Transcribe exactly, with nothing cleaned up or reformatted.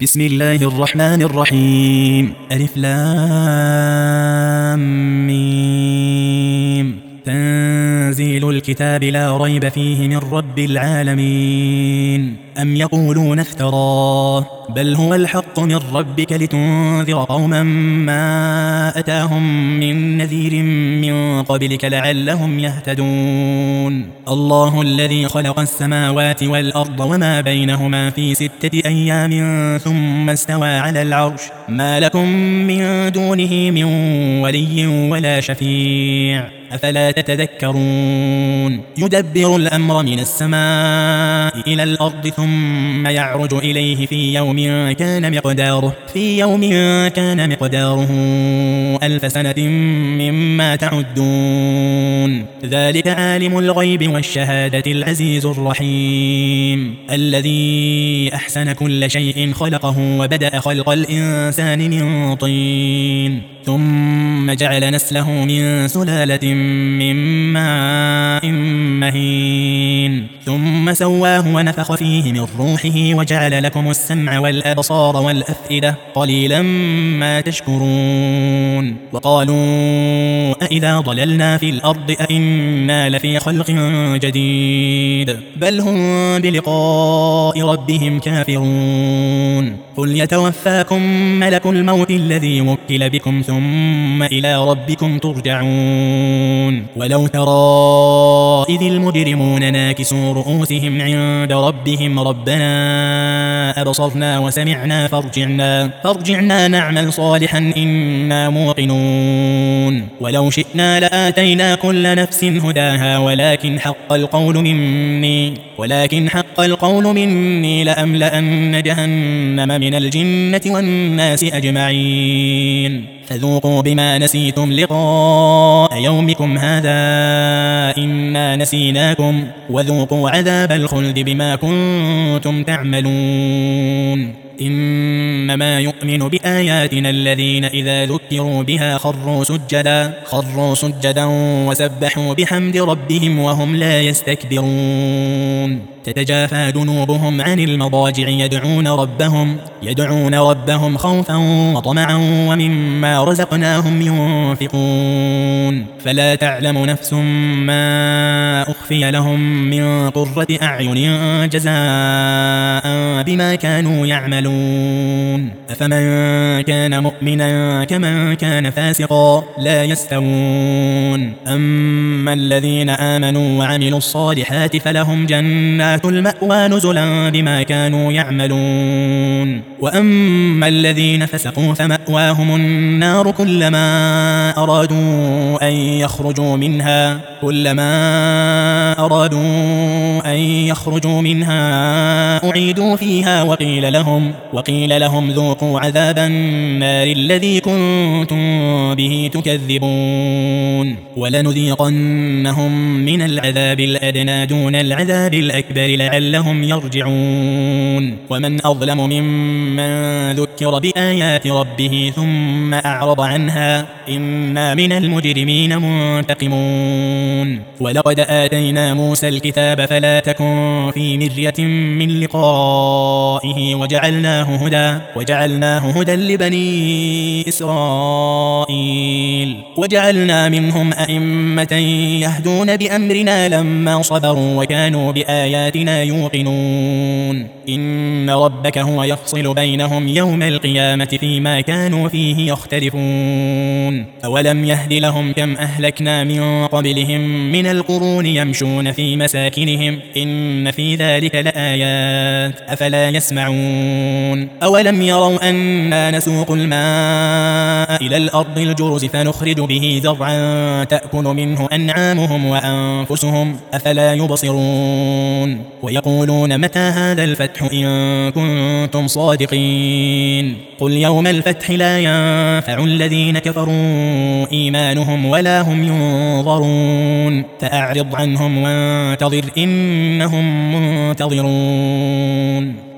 بسم الله الرحمن الرحيم. ألف لام ميم. تنزيل الكتاب لا ريب فيه من رب العالمين. أم يقولون افتراه بل هو الحق من ربك لتنذر قوما ما أتاهم من نذير من قبلك لعلهم يهتدون. الله الذي خلق السماوات والأرض وما بينهما في ستة أيام ثم استوى على العرش ما لكم من دونه من ولي ولا شفيع أفلا تتذكرون. يدبر الأمر من السماء إلى الأرض ثم يعرج إليه في يوم كان مقداره في يوم كان مقداره ألف سنة مما تعدون. ذلك عالم الغيب والشهادة العزيز الرحيم الذي أحسن كل شيء خلقه وبدأ خلق الإنسان من طين ثم جعل نسله من سلالة من ماء مهين ثم سواه ونفخ فيه من روحه وجعل لكم السمع والأبصار والأفئدة قليلا ما تشكرون. وقالوا أإذا ضللنا في الأرض أإنا لفي خلق جديد بل هم بلقاء ربهم كافرون. قل يتوفاكم ملك الموت الذي وكل بكم ثم إلى ربكم ترجعون. ولو ترى إذ المجرمون ناكسوا رؤوسهم عند ربهم ربنا أبصرنا وسمعنا فارجعنا, فارجعنا نعمل صالحا إنا موقنون. ولو شئنا لآتينا كل نفس هداها ولكن حق القول مني ولكن حق القول مني لأملأن جهنم من الجنة والناس أجمعين. فذوقوا بما نسيتم لقاء يومكم هذا إنا نسيناكم وذوقوا عذاب الخلد بما كنتم تعملون. إنما يؤمن بآياتنا الذين إذا ذكروا بها خروا سجدا خروا سجدا وسبحوا بحمد ربهم وهم لا يستكبرون. تتجافى جنوبهم عن المضاجع يدعون ربهم يدعون ربهم خوفا وطمعا ومما رزقناهم ينفقون. فلا تعلم نفس ما أخفي لهم من قرة أعين جزاء بما كانوا يعملون. أفمن كان مؤمنا كمن كان فاسقا لا يستوون. أما الذين آمنوا وعملوا الصالحات فلهم جنات المأوى نزلا بما كانوا يعملون. وأما الذين فسقوا فمأواهم النار كلما أرادوا أن يخرجوا منها كلما أرادوا أن يخرجوا منها أعيدوا فيها وقيل لهم وقيل لهم ذوقوا عذاب النار الذي كنتم به تكذبون. ولنذيقنهم من العذاب الأدنى دون العذاب الأكبر لعلهم يرجعون. ومن أظلم ممن ذكر بآيات ربه ثم أعرض عنها إنا من المجرمين منتقمون. ولقد آتينا موسى الكتاب فلا تكن في مرية من لقائه وجعلناه هدى وجعلناه هدى لبني إسرائيل وجعلنا منهم أئمة يهدون بأمرنا لما صبروا وكانوا بآياتنا يوقنون. إن ربك هو يفصل بينهم يوم القيامة فيما كانوا فيه يختلفون. أولم يهد لهم كم أهلكنا من قبلهم من القرون يمشون في مساكنهم إن في ذلك لآيات أفلا يسمعون. أولم يروا أنا نسوق الماء إلى الأرض الجرز فنخرج به زرعا تأكل منه أنعامهم وأنفسهم أفلا يبصرون. ويقولون متى هذا الفتح إن كنتم صادقين. قل يوم الفتح لا ينفع الذين كفروا إيمانهم ولا هم ينظرون. فأعرض عنهم وانتظر إنهم منتظرون.